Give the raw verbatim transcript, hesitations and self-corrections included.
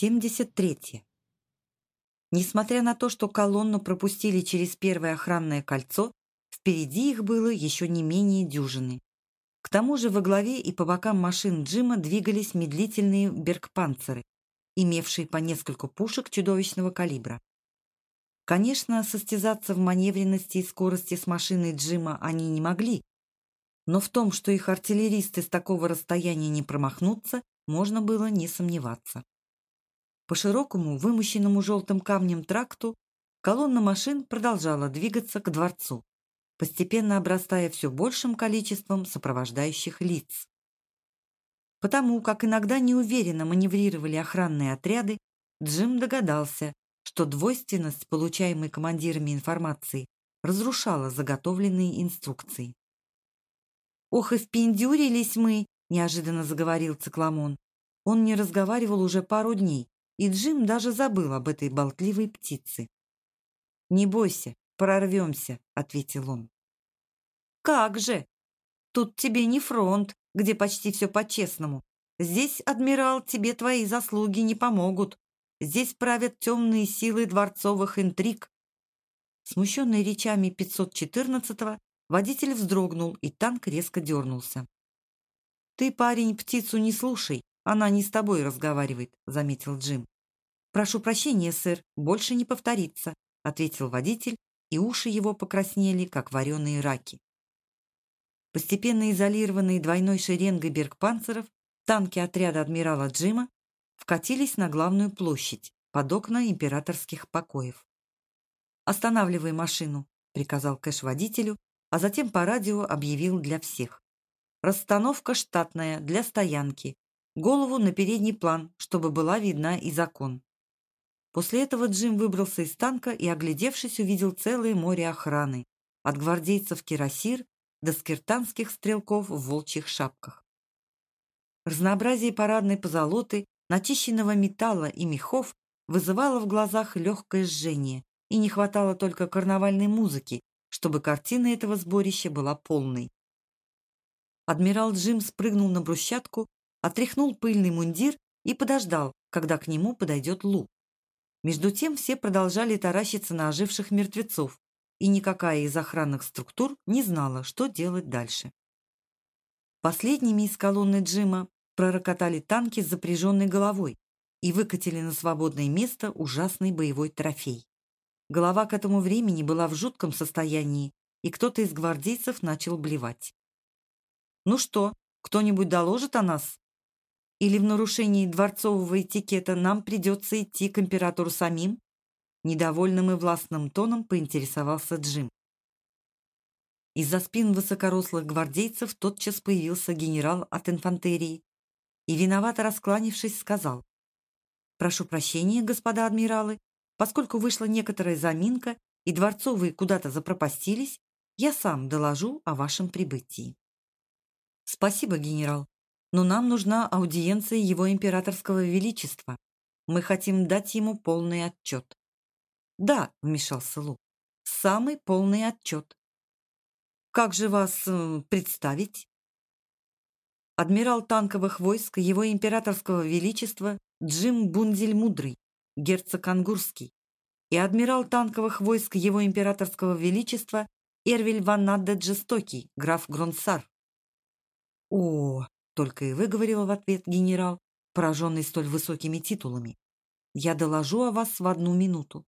семьдесят третье. Несмотря на то, что колонну пропустили через первое охранное кольцо, впереди их было еще не менее дюжины. К тому же во главе и по бокам машин Джима двигались медлительные бергпанцеры, имевшие по нескольку пушек чудовищного калибра. Конечно, состязаться в маневренности и скорости с машиной Джима они не могли, но в том, что их артиллеристы с такого расстояния не промахнутся, можно было не сомневаться. По широкому, вымощенному желтым камнем тракту колонна машин продолжала двигаться к дворцу, постепенно обрастая все большим количеством сопровождающих лиц. Потому как иногда неуверенно маневрировали охранные отряды, Джим догадался, что двойственность, получаемой командирами информации, разрушала заготовленные инструкции. «Ох, и впендюрились мы!» – неожиданно заговорил Цикламон. Он не разговаривал уже пару дней, и Джим даже забыл об этой болтливой птице. «Не бойся, прорвемся», — ответил он. «Как же! Тут тебе не фронт, где почти все по-честному. Здесь, адмирал, тебе твои заслуги не помогут. Здесь правят темные силы дворцовых интриг». Смущенный речами пятьсот четырнадцатого, водитель вздрогнул, и танк резко дернулся. «Ты, парень, птицу не слушай, она не с тобой разговаривает», — заметил Джим. «Прошу прощения, сэр, больше не повторится», — ответил водитель, и уши его покраснели, как вареные раки. Постепенно изолированные двойной шеренгой бергпанцеров, танки отряда адмирала Джима вкатились на главную площадь, под окна императорских покоев. «Останавливай машину», — приказал Кэш водителю, а затем по радио объявил для всех. «Расстановка штатная, для стоянки. Голову на передний план, чтобы была видна и закон». После этого Джим выбрался из танка и, оглядевшись, увидел целое море охраны, от гвардейцев кирасир до скиртанских стрелков в волчьих шапках. Разнообразие парадной позолоты, начищенного металла и мехов вызывало в глазах легкое жжение, и не хватало только карнавальной музыки, чтобы картина этого сборища была полной. Адмирал Джим спрыгнул на брусчатку, отряхнул пыльный мундир и подождал, когда к нему подойдет Лу. Между тем все продолжали таращиться на оживших мертвецов, и никакая из охранных структур не знала, что делать дальше. Последними из колонны Джима пророкотали танки с запряженной головой и выкатили на свободное место ужасный боевой трофей. Голова к этому времени была в жутком состоянии, и кто-то из гвардейцев начал блевать. «Ну что, кто-нибудь доложит о нас? Или в нарушении дворцового этикета нам придется идти к императору самим?» Недовольным и властным тоном поинтересовался Джим. Из-за спин высокорослых гвардейцев тотчас появился генерал от инфантерии и, виновато раскланившись, сказал: «Прошу прощения, господа адмиралы, поскольку вышла некоторая заминка и дворцовые куда-то запропастились, я сам доложу о вашем прибытии». «Спасибо, генерал, но нам нужна аудиенция его императорского величества. Мы хотим дать ему полный отчет». «Да», — вмешался Лу, — «самый полный отчет». «Как же вас э, представить?» Адмирал танковых войск его императорского величества Джим Бунзель Мудрый, герцог Ангурский, и адмирал танковых войск его императорского величества Эрвиль ван Наддет Жестокий, граф Гронсар. «О!» — только и выговорил в ответ генерал, пораженный столь высокими титулами. «Я доложу о вас в одну минуту».